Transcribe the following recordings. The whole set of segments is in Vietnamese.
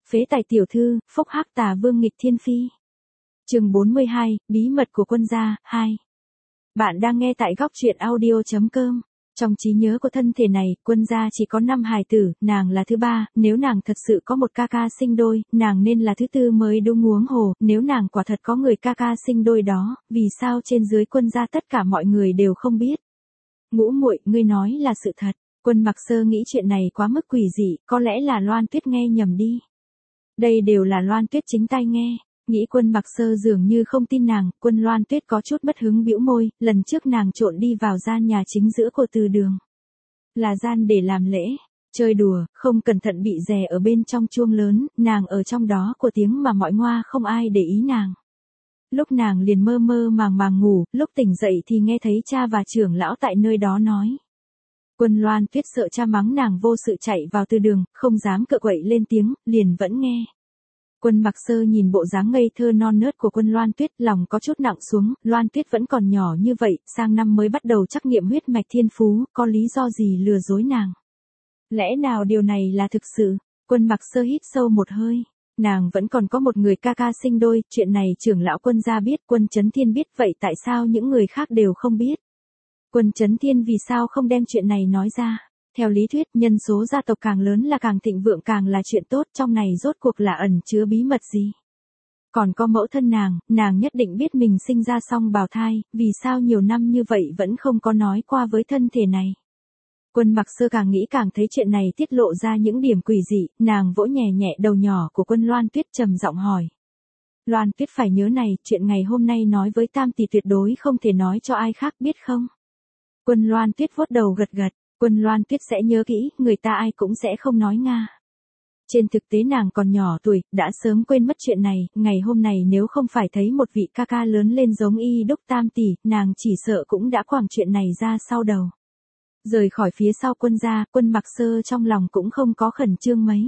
Phế tài tiểu thư, phúc hắc tà vương nghịch thiên phi. Chương 42, bí mật của quân gia, 2. Bạn đang nghe tại góc truyện audio.com. Trong trí nhớ của thân thể này, quân gia chỉ có 5 hài tử, nàng là thứ 3, nếu nàng thật sự có một ca ca sinh đôi, nàng nên là thứ 4 mới đúng, huống hồ, nếu nàng quả thật có người ca ca sinh đôi đó, vì sao trên dưới quân gia tất cả mọi người đều không biết? Ngũ muội, ngươi nói là sự thật. Quân Mặc Sơ nghĩ chuyện này quá mức quỷ dị, có lẽ là Loan Tuyết nghe nhầm đi. Đây đều là Loan Tuyết chính tai nghe. Nghĩ Quân Mặc Sơ dường như không tin nàng, Quân Loan Tuyết có chút mất hứng bĩu môi, lần trước nàng trộn đi vào gian nhà chính giữa của Từ Đường. Là gian để làm lễ, chơi đùa, không cẩn thận bị rè ở bên trong chuông lớn, nàng ở trong đó của tiếng mà mọi ngoa không ai để ý nàng. Lúc nàng liền mơ mơ màng ngủ, lúc tỉnh dậy thì nghe thấy cha và trưởng lão tại nơi đó nói. Quân Loan Tuyết sợ cha mắng nàng vô sự chạy vào Từ Đường, không dám cựa quậy lên tiếng, liền vẫn nghe. Quân Mặc Sơ nhìn bộ dáng ngây thơ non nớt của Quân Loan Tuyết, lòng có chút nặng xuống, Loan Tuyết vẫn còn nhỏ như vậy, sang năm mới bắt đầu trắc nghiệm huyết mạch thiên phú, có lý do gì lừa dối nàng? Lẽ nào điều này là thực sự? Quân Mặc Sơ hít sâu một hơi. Nàng vẫn còn có một người ca ca sinh đôi, chuyện này trưởng lão Quân gia biết, Quân Chấn Thiên biết, vậy tại sao những người khác đều không biết? Quân Chấn Thiên vì sao không đem chuyện này nói ra? Theo lý thuyết, nhân số gia tộc càng lớn là càng thịnh vượng, càng là chuyện tốt, trong này rốt cuộc là ẩn chứa bí mật gì? Còn có mẫu thân nàng nhất định biết mình sinh ra song bào thai, vì sao nhiều năm như vậy vẫn không có nói qua với thân thể này? Quân Mặc Sơ càng nghĩ càng thấy chuyện này tiết lộ ra những điểm quỷ dị, nàng vỗ nhẹ nhẹ đầu nhỏ của Quân Loan Tuyết, trầm giọng hỏi. Loan Tuyết phải nhớ này, chuyện ngày hôm nay nói với Tam tỷ tuyệt đối không thể nói cho ai khác biết không? Quân Loan Tuyết vuốt đầu gật gật. Quân Loan Tuyết sẽ nhớ kỹ, người ta ai cũng sẽ không nói nga. Trên thực tế nàng còn nhỏ tuổi, đã sớm quên mất chuyện này, ngày hôm này nếu không phải thấy một vị ca ca lớn lên giống y đúc Tam tỷ, nàng chỉ sợ cũng đã quẳng chuyện này ra sau đầu. Rời khỏi phía sau quân gia, Quân Mặc Sơ trong lòng cũng không có khẩn trương mấy.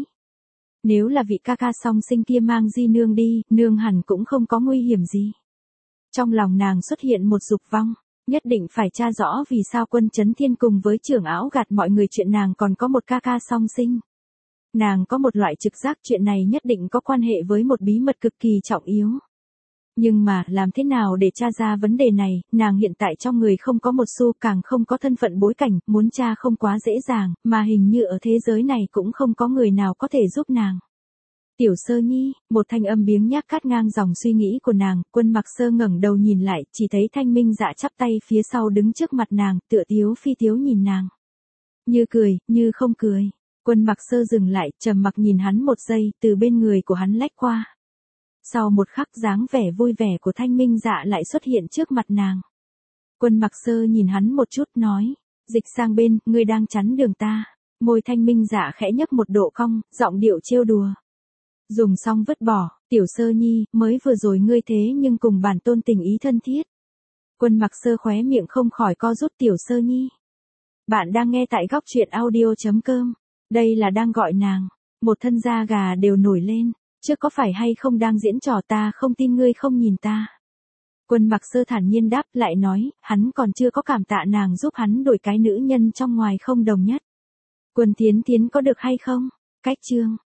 Nếu là vị ca ca song sinh kia mang Di Nương đi, nương hẳn cũng không có nguy hiểm gì. Trong lòng nàng xuất hiện một dục vọng. Nhất định phải tra rõ vì sao Quân Chấn Thiên cùng với trưởng ảo gạt mọi người chuyện nàng còn có một ca ca song sinh. Nàng có một loại trực giác chuyện này nhất định có quan hệ với một bí mật cực kỳ trọng yếu. Nhưng mà, làm thế nào để tra ra vấn đề này, nàng hiện tại trong người không có một xu, càng không có thân phận bối cảnh, muốn tra không quá dễ dàng, mà hình như ở thế giới này cũng không có người nào có thể giúp nàng. Tiểu Sơ Nhi, một thanh âm biếng nhác cắt ngang dòng suy nghĩ của nàng, Quân Mặc Sơ ngẩng đầu nhìn lại, chỉ thấy Thanh Minh Dạ chắp tay phía sau đứng trước mặt nàng, tựa tiếu phi tiếu nhìn nàng. Như cười, như không cười. Quân Mặc Sơ dừng lại, trầm mặc nhìn hắn một giây, từ bên người của hắn lách qua. Sau một khắc dáng vẻ vui vẻ của Thanh Minh Dạ lại xuất hiện trước mặt nàng. Quân Mặc Sơ nhìn hắn một chút nói, dịch sang bên, ngươi đang chắn đường ta. Môi Thanh Minh Dạ khẽ nhấp một độ cong, giọng điệu trêu đùa. Dùng xong vứt bỏ, Tiểu Sơ Nhi, mới vừa rồi ngươi thế nhưng cùng bản tôn tình ý thân thiết. Quân Mặc Sơ khóe miệng không khỏi co rút. Tiểu Sơ Nhi. Bạn đang nghe tại góc truyện audio.com. Đây là đang gọi nàng. Một thân da gà đều nổi lên. Chứ có phải hay không đang diễn trò, ta không tin ngươi không nhìn ta. Quân Mặc Sơ thản nhiên đáp, lại nói, hắn còn chưa có cảm tạ nàng giúp hắn đổi cái nữ nhân trong ngoài không đồng nhất. Quân Thiến Thiến có được hay không? Cách chương.